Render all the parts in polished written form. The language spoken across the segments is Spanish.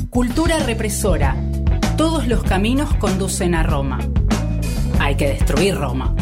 Cultura represora. Todos los caminos conducen a Roma. Hay que destruir Roma.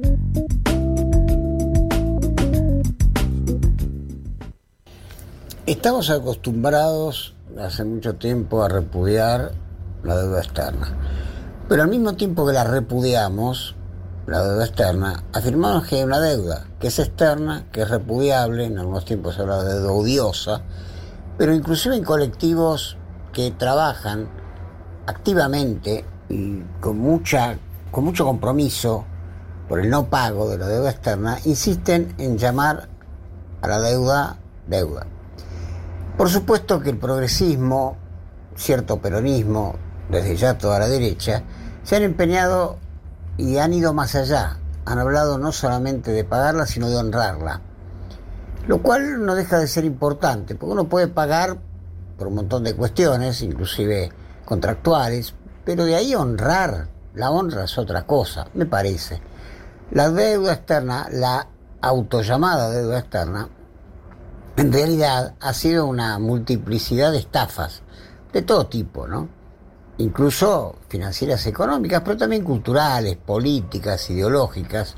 Estamos acostumbrados hace mucho tiempo a repudiar la deuda externa, pero al mismo tiempo que la repudiamos, la deuda externa, afirmamos que hay una deuda que es externa, que es repudiable. En algunos tiempos se habla de deuda odiosa, pero inclusive en colectivos que trabajan activamente y con mucho compromiso por el no pago de la deuda externa, insisten en llamar a la deuda. Por supuesto que el progresismo, cierto peronismo, desde ya toda la derecha, se han empeñado y han ido más allá. Han hablado no solamente de pagarla, sino de honrarla. Lo cual no deja de ser importante, porque uno puede pagar por un montón de cuestiones, inclusive contractuales, pero de ahí honrar, la honra es otra cosa, me parece. La deuda externa, la autollamada deuda externa, en realidad ha sido una multiplicidad de estafas de todo tipo, ¿no? Incluso financieras, económicas, pero también culturales, políticas, ideológicas,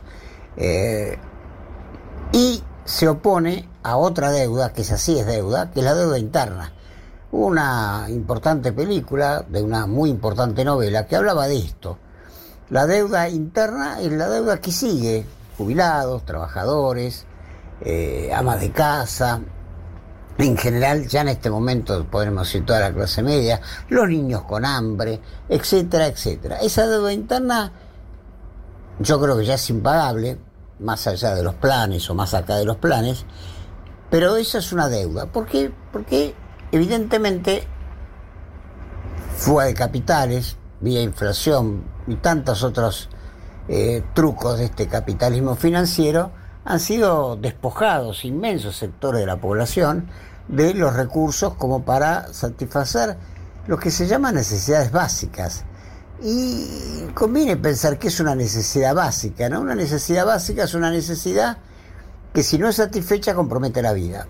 y se opone a otra deuda, que esa sí es deuda, que es la deuda interna. Hubo una importante película de una muy importante novela que hablaba de esto. La deuda interna es la deuda que sigue jubilados, trabajadores, amas de casa, en general, ya en este momento podemos decir toda la clase media, los niños con hambre, etcétera, etcétera. Esa deuda interna yo creo que ya es impagable, más allá de los planes o más acá de los planes, pero esa es una deuda. ¿Por qué? Porque evidentemente fuga de capitales, vía inflación y tantos otros trucos de este capitalismo financiero, han sido despojados inmensos sectores de la población de los recursos como para satisfacer lo que se llama necesidades básicas. Y conviene pensar que es una necesidad básica, ¿no? Una necesidad básica es una necesidad que, si no es satisfecha, compromete la vida.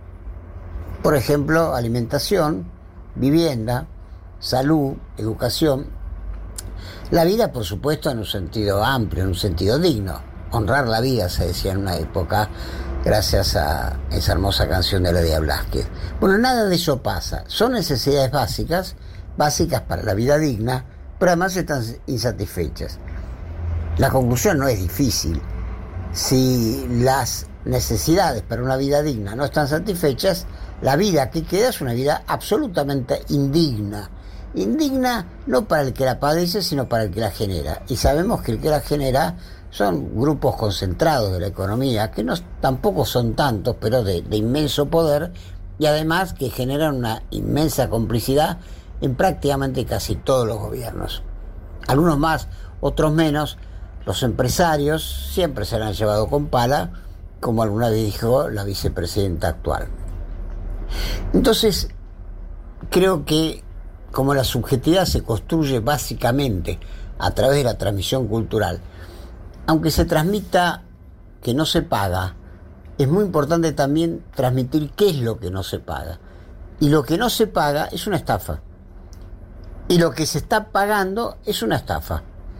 Por ejemplo, alimentación, vivienda, salud, educación. La vida, por supuesto, en un sentido amplio, en un sentido digno. Honrar la vida, se decía en una época, gracias a esa hermosa canción de Lidia Blasquez. Bueno, nada de eso pasa. Son necesidades básicas para la vida digna, pero además están insatisfechas. La conclusión no es difícil. Si las necesidades para una vida digna no están satisfechas, la vida que queda es una vida absolutamente indigna. Indigna no para el que la padece, sino para el que la genera. Y sabemos que el que la genera son grupos concentrados de la economía, que tampoco son tantos, pero de inmenso poder, y además que generan una inmensa complicidad en prácticamente casi todos los gobiernos. Algunos más, otros menos. Los empresarios siempre se la han llevado con pala, como alguna vez dijo la vicepresidenta actual. Entonces, creo que como la subjetividad se construye básicamente a través de la transmisión cultural, aunque se transmita que no se paga, es muy importante también transmitir qué es lo que no se paga. Y lo que no se paga es una estafa. Y lo que se está pagando es una estafa.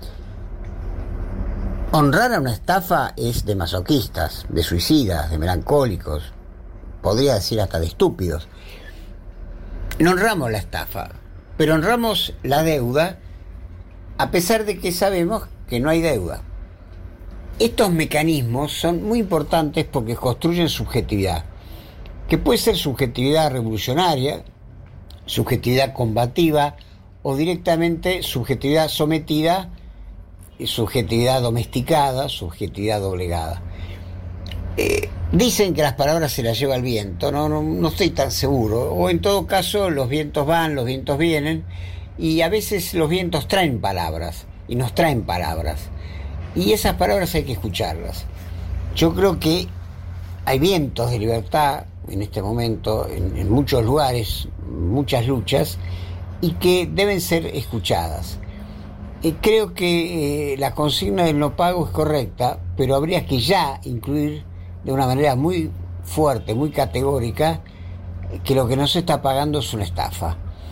Honrar a una estafa es de masoquistas, de suicidas, de melancólicos, podría decir hasta de estúpidos. No honramos la estafa, pero honramos la deuda, a pesar de que sabemos que no hay deuda. Estos mecanismos son muy importantes porque construyen subjetividad, que puede ser subjetividad revolucionaria, subjetividad combativa o directamente subjetividad sometida, subjetividad domesticada, subjetividad doblegada. Dicen que las palabras se las lleva el viento, no estoy tan seguro, o en todo caso los vientos van, los vientos vienen, y a veces los vientos traen palabras y nos traen palabras. Y esas palabras hay que escucharlas. Yo creo que hay vientos de libertad en este momento, en muchos lugares, muchas luchas, y que deben ser escuchadas. Creo que la consigna del no pago es correcta, pero habría que ya incluir de una manera muy fuerte, muy categórica, que lo que no se está pagando es una estafa.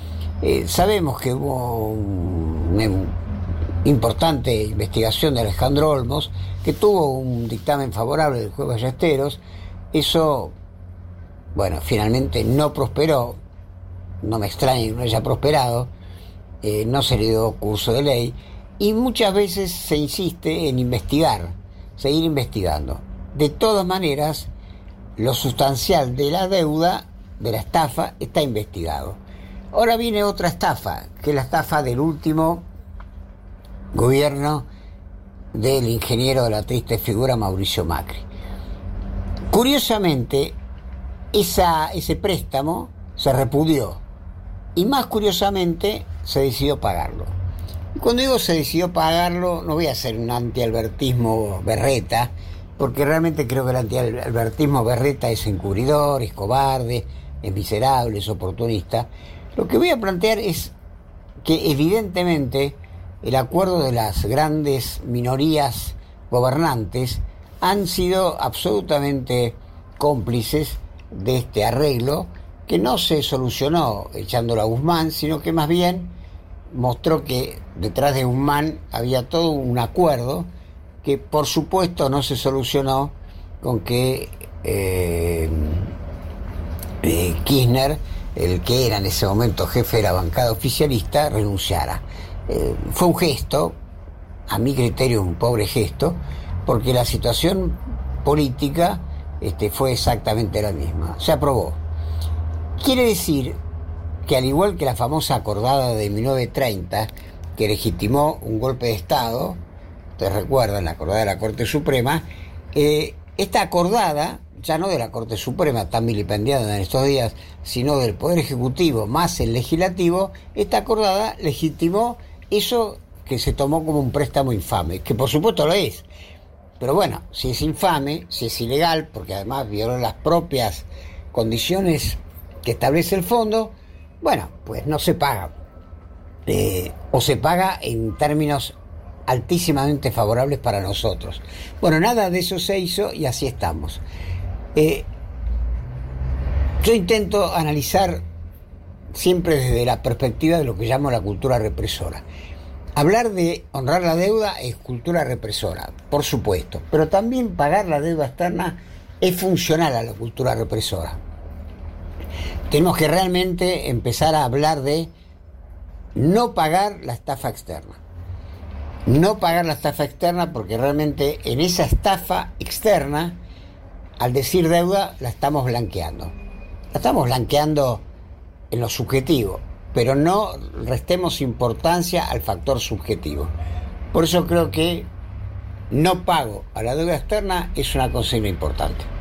Sabemos que hubo una importante investigación de Alejandro Olmos, que tuvo un dictamen favorable del juez Ballesteros. Eso, bueno, finalmente no prosperó. No me extraña que no haya prosperado. No se le dio curso de ley. Y muchas veces se insiste en investigar, seguir investigando. De todas maneras, lo sustancial de la deuda, de la estafa, está investigado. Ahora viene otra estafa, que es la estafa del último gobierno del ingeniero de la triste figura Mauricio Macri. Curiosamente, ese préstamo se repudió y más curiosamente se decidió pagarlo. Y cuando digo se decidió pagarlo, no voy a hacer un antialbertismo berreta, porque realmente creo que el antialbertismo berreta es encubridor, es cobarde, es miserable, es oportunista. Lo que voy a plantear es que evidentemente el acuerdo de las grandes minorías gobernantes han sido absolutamente cómplices de este arreglo, que no se solucionó echándolo a Guzmán, sino que más bien mostró que detrás de Guzmán había todo un acuerdo que por supuesto no se solucionó con que Kirchner, el que era en ese momento jefe de la bancada oficialista, renunciara. Fue un gesto, a mi criterio un pobre gesto, porque la situación política fue exactamente la misma. Se aprobó. Quiere decir que al igual que la famosa acordada de 1930, que legitimó un golpe de Estado, ustedes recuerdan la acordada de la Corte Suprema, esta acordada, ya no de la Corte Suprema, tan vilipendiada en estos días, sino del Poder Ejecutivo más el Legislativo, esta acordada legitimó eso que se tomó como un préstamo infame, que por supuesto lo es. Pero bueno, si es infame, si es ilegal, porque además violó las propias condiciones que establece el fondo, bueno, pues no se paga. O se paga en términos altísimamente favorables para nosotros. Bueno, nada de eso se hizo y así estamos. Yo intento analizar siempre desde la perspectiva de lo que llamo la cultura represora. Hablar de honrar la deuda es cultura represora, por supuesto, pero también pagar la deuda externa es funcional a la cultura represora. Tenemos que realmente empezar a hablar de no pagar la estafa externa. No pagar la estafa externa, porque realmente en esa estafa externa, al decir deuda, la estamos blanqueando. La estamos blanqueando en lo subjetivo, pero no restemos importancia al factor subjetivo. Por eso creo que no pago a la deuda externa es una consigna importante.